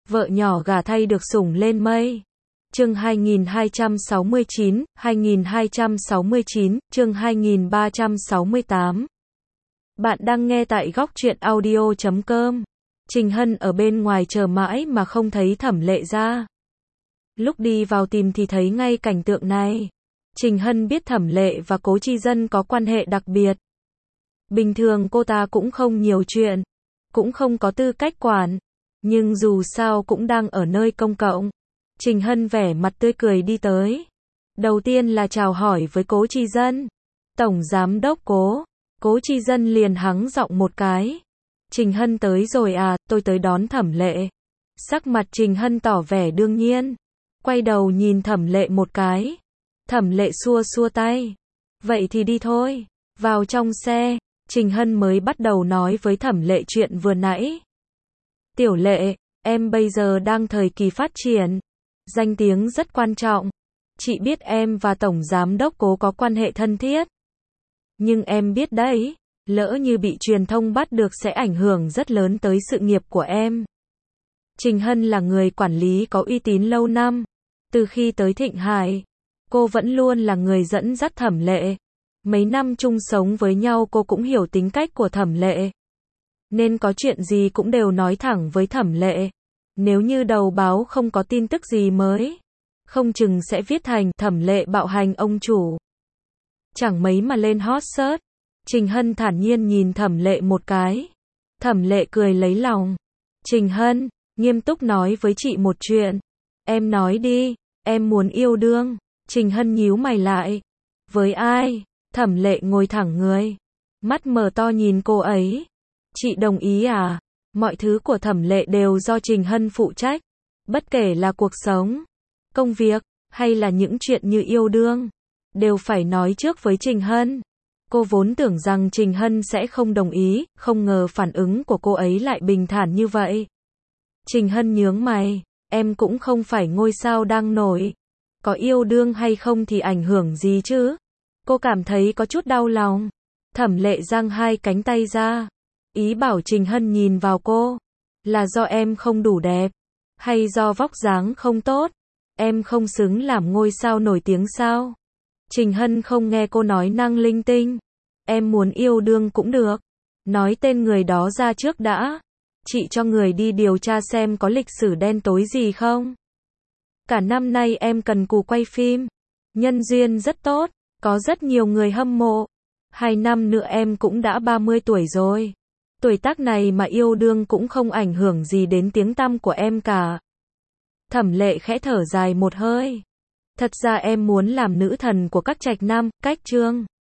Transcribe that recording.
Vợ nhỏ gả thay được sủng lên mây. Chương 2269, 2269, chương 2368. Bạn đang nghe tại góc truyện audio.com. Trình Hân ở bên ngoài chờ mãi mà không thấy Thẩm Lệ ra. Lúc đi vào tìm thì thấy ngay cảnh tượng này. Trình Hân biết Thẩm Lệ và Cố Chi Dân có quan hệ đặc biệt. Bình thường cô ta cũng không nhiều chuyện, cũng không có tư cách quản, nhưng dù sao cũng đang ở nơi công cộng. Trình Hân vẻ mặt tươi cười đi tới. Đầu tiên là chào hỏi với Cố Chi Dân. Tổng giám đốc Cố. Cố Chi Dân liền hắng giọng một cái. Trình Hân tới rồi à, tôi tới đón Thẩm Lệ. Sắc mặt Trình Hân tỏ vẻ đương nhiên. Quay đầu nhìn Thẩm Lệ một cái. Thẩm Lệ xua xua tay. Vậy thì đi thôi. Vào trong xe, Trình Hân mới bắt đầu nói với Thẩm Lệ chuyện vừa nãy. Tiểu Lệ, em bây giờ đang thời kỳ phát triển. Danh tiếng rất quan trọng. Chị biết em và Tổng Giám đốc Cố có quan hệ thân thiết. Nhưng em biết đấy, lỡ như bị truyền thông bắt được sẽ ảnh hưởng rất lớn tới sự nghiệp của em. Trình Hân là người quản lý có uy tín lâu năm. Từ khi tới Thịnh Hải, cô vẫn luôn là người dẫn dắt Thẩm Lệ. Mấy năm chung sống với nhau cô cũng hiểu tính cách của Thẩm Lệ. Nên có chuyện gì cũng đều nói thẳng với Thẩm Lệ. Nếu như đầu báo không có tin tức gì mới, không chừng sẽ viết thành Thẩm Lệ bạo hành ông chủ. Chẳng mấy mà lên hot search. Trình Hân thản nhiên nhìn Thẩm Lệ một cái. Thẩm Lệ cười lấy lòng. Trình Hân, nghiêm túc nói với chị một chuyện. Em nói đi, em muốn yêu đương. Trình Hân nhíu mày lại. Với ai? Thẩm Lệ ngồi thẳng người. Mắt mở to nhìn cô ấy. Chị đồng ý à? Mọi thứ của Thẩm Lệ đều do Trình Hân phụ trách. Bất kể là cuộc sống, công việc, hay là những chuyện như yêu đương, đều phải nói trước với Trình Hân. Cô vốn tưởng rằng Trình Hân sẽ không đồng ý, không ngờ phản ứng của cô ấy lại bình thản như vậy. Trình Hân nhướng mày, em cũng không phải ngôi sao đang nổi. Có yêu đương hay không thì ảnh hưởng gì chứ? Cô cảm thấy có chút đau lòng. Thẩm Lệ giang hai cánh tay ra. Ý bảo Trình Hân nhìn vào cô. Là do em không đủ đẹp? Hay do vóc dáng không tốt? Em không xứng làm ngôi sao nổi tiếng sao? Trình Hân không nghe cô nói năng linh tinh. Em muốn yêu đương cũng được. Nói tên người đó ra trước đã. Chị cho người đi điều tra xem có lịch sử đen tối gì không. Cả năm nay em cần cù quay phim. Nhân duyên rất tốt. Có rất nhiều người hâm mộ. 2 năm nữa em cũng đã 30 tuổi rồi. Tuổi tác này mà yêu đương cũng không ảnh hưởng gì đến tiếng tăm của em cả. Thẩm Lệ khẽ thở dài một hơi. Thật ra em muốn làm nữ thần của các trạch nam, cách Trương.